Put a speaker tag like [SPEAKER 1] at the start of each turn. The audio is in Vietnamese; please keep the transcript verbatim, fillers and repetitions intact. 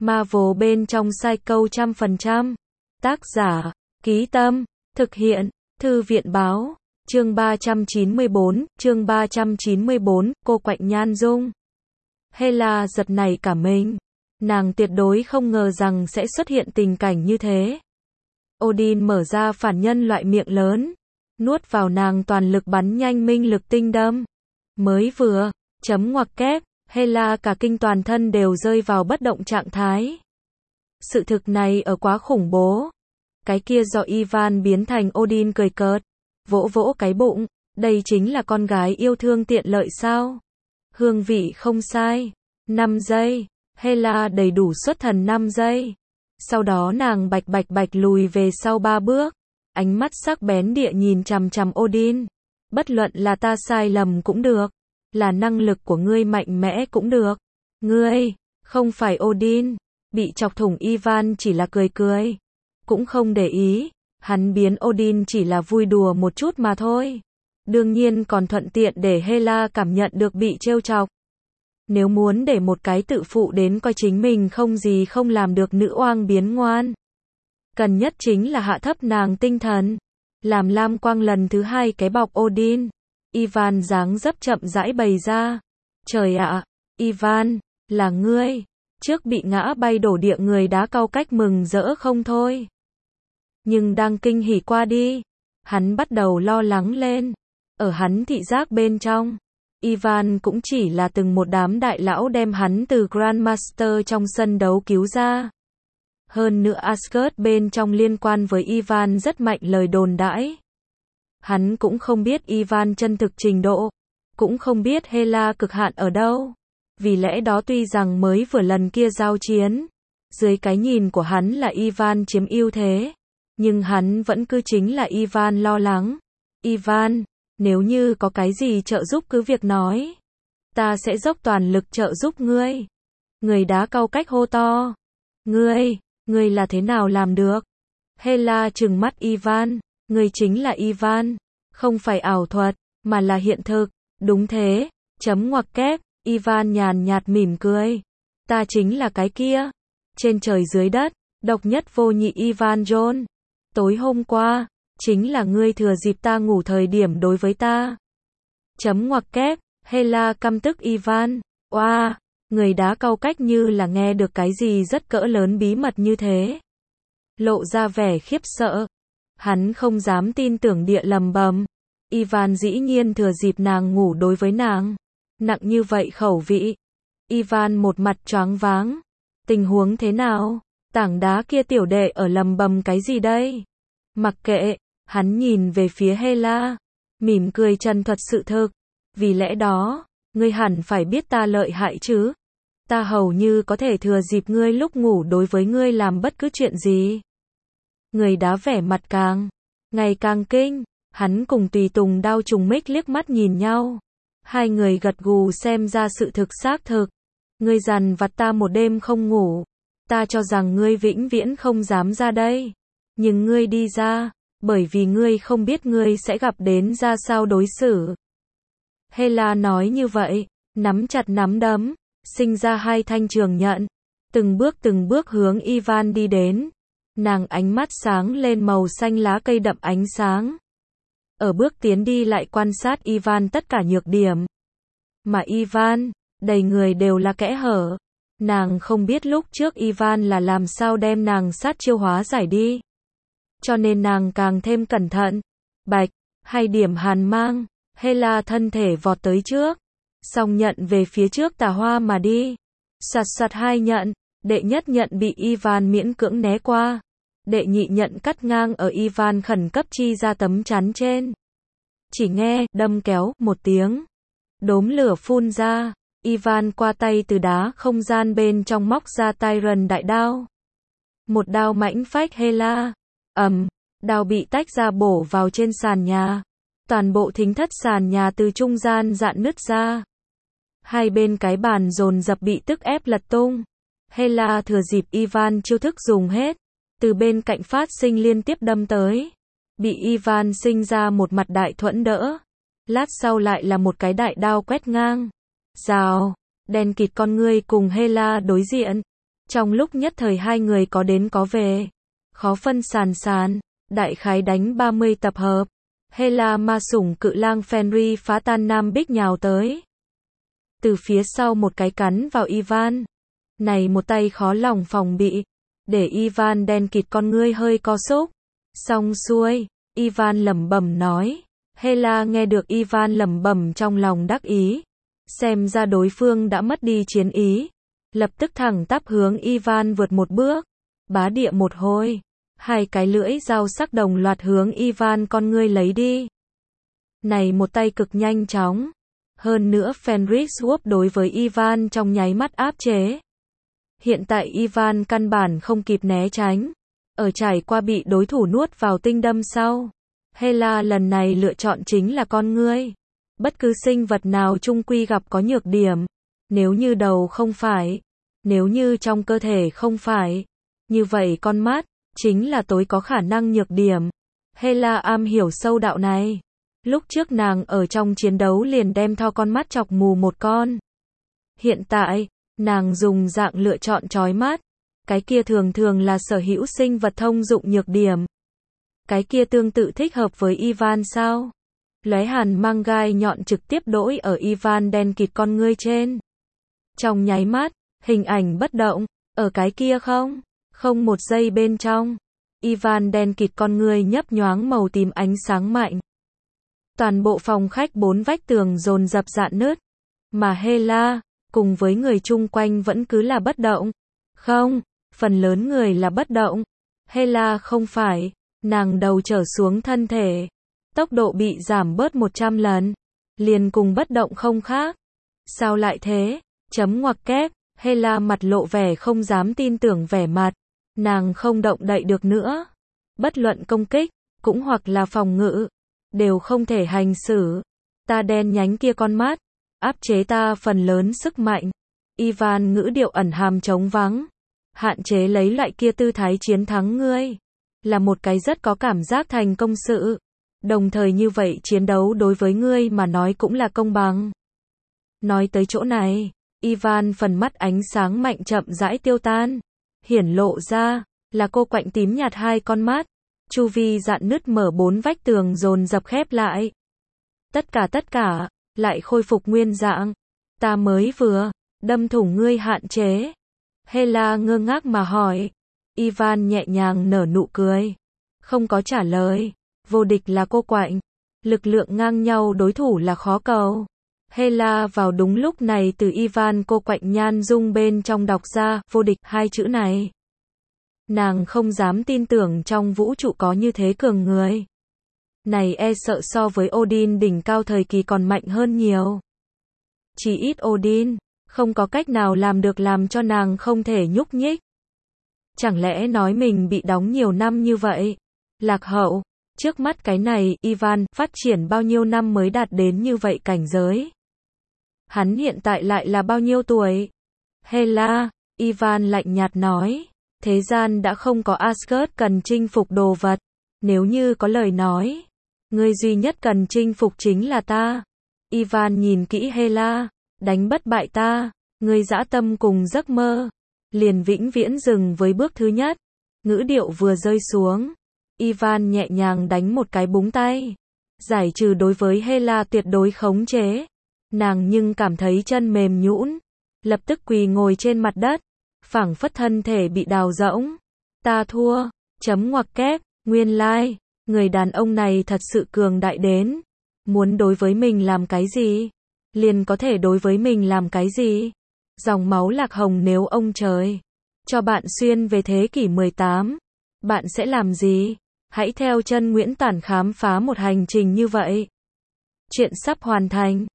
[SPEAKER 1] Marvel bên trong Psycho trăm phần trăm. Tác giả, Ký Tâm, thực hiện, Thư viện báo, chương ba trăm chín mươi bốn, chương ba trăm chín mươi bốn, cô Quạnh Nhan Dung. Hela giật nảy cả mình. Nàng tuyệt đối không ngờ rằng sẽ xuất hiện tình cảnh như thế. Odin mở ra phản nhân loại miệng lớn, nuốt vào nàng toàn lực bắn nhanh minh lực tinh đâm. Mới vừa, chấm ngoặc kép, Hela cả kinh toàn thân đều rơi vào bất động trạng thái. Sự thực này ở quá khủng bố. Cái kia do Ivan biến thành Odin cười cợt, vỗ vỗ cái bụng, đây chính là con gái yêu thương tiện lợi sao? Hương vị không sai. năm giây, Hela đầy đủ xuất thần năm giây. Sau đó nàng bạch bạch bạch lùi về sau ba bước, ánh mắt sắc bén địa nhìn chằm chằm Odin. Bất luận là ta sai lầm cũng được, là năng lực của ngươi mạnh mẽ cũng được. Ngươi, không phải Odin. Bị chọc thủng Ivan chỉ là cười cười, cũng không để ý, hắn biến Odin chỉ là vui đùa một chút mà thôi. Đương nhiên còn thuận tiện để Hela cảm nhận được bị trêu chọc. Nếu muốn để một cái tự phụ đến coi chính mình không gì không làm được nữ oang biến ngoan, cần nhất chính là hạ thấp nàng tinh thần. Làm lam quang lần thứ hai cái bọc Odin, Ivan dáng dấp chậm rãi bày ra. Trời ạ, Ivan, là ngươi. Trước bị ngã bay đổ địa người đá cau cách mừng rỡ không thôi. Nhưng đang kinh hỉ qua đi, hắn bắt đầu lo lắng lên. Ở hắn thị giác bên trong, Ivan cũng chỉ là từng một đám đại lão đem hắn từ Grandmaster trong sân đấu cứu ra. Hơn nữa Asgard bên trong liên quan với Ivan rất mạnh lời đồn đãi. Hắn cũng không biết Ivan chân thực trình độ, cũng không biết Hela cực hạn ở đâu. Vì lẽ đó tuy rằng mới vừa lần kia giao chiến, dưới cái nhìn của hắn là Ivan chiếm ưu thế, nhưng hắn vẫn cứ chính là Ivan lo lắng. Ivan, nếu như có cái gì trợ giúp cứ việc nói, ta sẽ dốc toàn lực trợ giúp ngươi. Người đá cau cách hô to. Ngươi, ngươi là thế nào làm được? Hela trừng mắt Ivan, ngươi chính là Ivan, không phải ảo thuật, mà là hiện thực. Đúng thế, chấm ngoặc kép. Ivan nhàn nhạt mỉm cười. Ta chính là cái kia. Trên trời dưới đất, độc nhất vô nhị Ivan John. Tối hôm qua, chính là ngươi thừa dịp ta ngủ thời điểm đối với ta. Chấm ngoặc kép, Hela căm tức Ivan. Oa, wow, người đá cau cách như là nghe được cái gì rất cỡ lớn bí mật như thế. Lộ ra vẻ khiếp sợ. Hắn không dám tin tưởng địa lầm bầm. Ivan dĩ nhiên thừa dịp nàng ngủ đối với nàng. Nặng như vậy khẩu vị. Ivan một mặt choáng váng. Tình huống thế nào? Tảng đá kia tiểu đệ ở lầm bầm cái gì đây? Mặc kệ, hắn nhìn về phía Hela, mỉm cười chân thuật sự thực. Vì lẽ đó, ngươi hẳn phải biết ta lợi hại chứ? Ta hầu như có thể thừa dịp ngươi lúc ngủ đối với ngươi làm bất cứ chuyện gì. Người đá vẻ mặt càng ngày càng kinh, hắn cùng tùy tùng đao trùng mích liếc mắt nhìn nhau. Hai người gật gù xem ra sự thực xác thực. Ngươi dằn vặt ta một đêm không ngủ. Ta cho rằng ngươi vĩnh viễn không dám ra đây. Nhưng ngươi đi ra, bởi vì ngươi không biết ngươi sẽ gặp đến ra sao đối xử. Hela nói như vậy, nắm chặt nắm đấm, sinh ra hai thanh trường nhận. Từng bước từng bước hướng Ivan đi đến. Nàng ánh mắt sáng lên màu xanh lá cây đậm ánh sáng. Ở bước tiến đi lại quan sát Ivan tất cả nhược điểm. Mà Ivan, đầy người đều là kẽ hở. Nàng không biết lúc trước Ivan là làm sao đem nàng sát chiêu hóa giải đi. Cho nên nàng càng thêm cẩn thận. Bạch, hai điểm hàn mang, Hela thân thể vọt tới trước. Song nhận về phía trước tà hoa mà đi. Sạt sạt hai nhận, đệ nhất nhận bị Ivan miễn cưỡng né qua. Đệ nhị nhận cắt ngang ở Ivan khẩn cấp chi ra tấm chắn trên. Chỉ nghe, đâm kéo, một tiếng. Đốm lửa phun ra, Ivan qua tay từ đá không gian bên trong móc ra Tyron đại đao. Một đao mãnh phách Hela. Ầm, đao bị tách ra bổ vào trên sàn nhà. Toàn bộ thính thất sàn nhà từ trung gian rạn nứt ra. Hai bên cái bàn dồn dập bị tức ép lật tung. Hela thừa dịp Ivan chiêu thức dùng hết, từ bên cạnh phát sinh liên tiếp đâm tới. Bị Ivan sinh ra một mặt đại thuẫn đỡ. Lát sau lại là một cái đại đao quét ngang. Rào, đen kịt con ngươi cùng Hela đối diện. Trong lúc nhất thời hai người có đến có về, khó phân sàn sàn, đại khái đánh ba mươi tập hợp. Hela ma sủng cự lang Fenrir phá tan Nam Bích nhào tới. Từ phía sau một cái cắn vào Ivan. Này một tay khó lòng phòng bị, để Ivan đen kịt con ngươi hơi co xúc. Xong xuôi, Ivan lẩm bẩm nói. Hela nghe được Ivan lẩm bẩm trong lòng đắc ý. Xem ra đối phương đã mất đi chiến ý. Lập tức thẳng tắp hướng Ivan vượt một bước. Bá địa một hồi. Hai cái lưỡi dao sắc đồng loạt hướng Ivan con ngươi lấy đi. Này một tay cực nhanh chóng. Hơn nữa Fenrir Swap đối với Ivan trong nháy mắt áp chế. Hiện tại Ivan căn bản không kịp né tránh. Ở trải qua bị đối thủ nuốt vào tinh đâm sau. Hela lần này lựa chọn chính là con ngươi. Bất cứ sinh vật nào chung quy gặp có nhược điểm. Nếu như đầu không phải. Nếu như trong cơ thể không phải. Như vậy con mắt chính là tối có khả năng nhược điểm. Hela am hiểu sâu đạo này. Lúc trước nàng ở trong chiến đấu liền đem tho con mắt chọc mù một con. Hiện tại, nàng dùng dạng lựa chọn chói mắt. Cái kia thường thường là sở hữu sinh vật thông dụng nhược điểm. Cái kia tương tự thích hợp với Ivan sao? Lóe hàn mang gai nhọn trực tiếp đỗi ở Ivan đen kịt con ngươi trên. Trong nháy mắt, hình ảnh bất động, ở cái kia không? Không một giây bên trong. Ivan đen kịt con ngươi nhấp nhoáng màu tím ánh sáng mạnh. Toàn bộ phòng khách bốn vách tường dồn dập rạn nứt. Mà Hela, cùng với người chung quanh vẫn cứ là bất động. Không, phần lớn người là bất động. Hela không phải, nàng đầu trở xuống thân thể. Tốc độ bị giảm bớt một trăm lần. Liền cùng bất động không khác. Sao lại thế? Chấm ngoặc kép, Hela mặt lộ vẻ không dám tin tưởng vẻ mặt. Nàng không động đậy được nữa. Bất luận công kích, cũng hoặc là phòng ngự, đều không thể hành xử. Ta đen nhánh kia con mắt, áp chế ta phần lớn sức mạnh. Ivan ngữ điệu ẩn hàm trống vắng. Hạn chế lấy loại kia tư thái chiến thắng ngươi. Là một cái rất có cảm giác thành công sự. Đồng thời như vậy chiến đấu đối với ngươi mà nói cũng là công bằng. Nói tới chỗ này, Ivan phần mắt ánh sáng mạnh chậm rãi tiêu tan. Hiển lộ ra, là cô quạnh tím nhạt hai con mắt. Chu vi dạn nứt mở bốn vách tường dồn dập khép lại. Tất cả tất cả, lại khôi phục nguyên dạng. Ta mới vừa, đâm thủng ngươi hạn chế. Hela ngơ ngác mà hỏi. Ivan nhẹ nhàng nở nụ cười. Không có trả lời. Vô địch là cô quạnh. Lực lượng ngang nhau đối thủ là khó cầu. Hela vào đúng lúc này từ Ivan cô quạnh nhan dung bên trong đọc ra, vô địch, hai chữ này. Nàng không dám tin tưởng trong vũ trụ có như thế cường người. Này e sợ so với Odin đỉnh cao thời kỳ còn mạnh hơn nhiều. Chỉ ít Odin, không có cách nào làm được làm cho nàng không thể nhúc nhích. Chẳng lẽ nói mình bị đóng nhiều năm như vậy? Lạc hậu, trước mắt cái này, Ivan, phát triển bao nhiêu năm mới đạt đến như vậy cảnh giới? Hắn hiện tại lại là bao nhiêu tuổi? Hela, Ivan lạnh nhạt nói. Thế gian đã không có Asgard cần chinh phục đồ vật. Nếu như có lời nói, ngươi duy nhất cần chinh phục chính là ta. Ivan nhìn kỹ Hela, đánh bất bại ta, ngươi dã tâm cùng giấc mơ, liền vĩnh viễn dừng với bước thứ nhất. Ngữ điệu vừa rơi xuống, Ivan nhẹ nhàng đánh một cái búng tay, giải trừ đối với Hela tuyệt đối khống chế. Nàng nhưng cảm thấy chân mềm nhũn, lập tức quỳ ngồi trên mặt đất, phảng phất thân thể bị đào rỗng. Ta thua, chấm ngoặc kép, nguyên lai, like, người đàn ông này thật sự cường đại đến, muốn đối với mình làm cái gì, liền có thể đối với mình làm cái gì. Dòng máu lạc hồng nếu ông trời cho bạn xuyên về thế kỷ mười tám, bạn sẽ làm gì? Hãy theo chân Nguyễn Tản khám phá một hành trình như vậy. Chuyện sắp hoàn thành.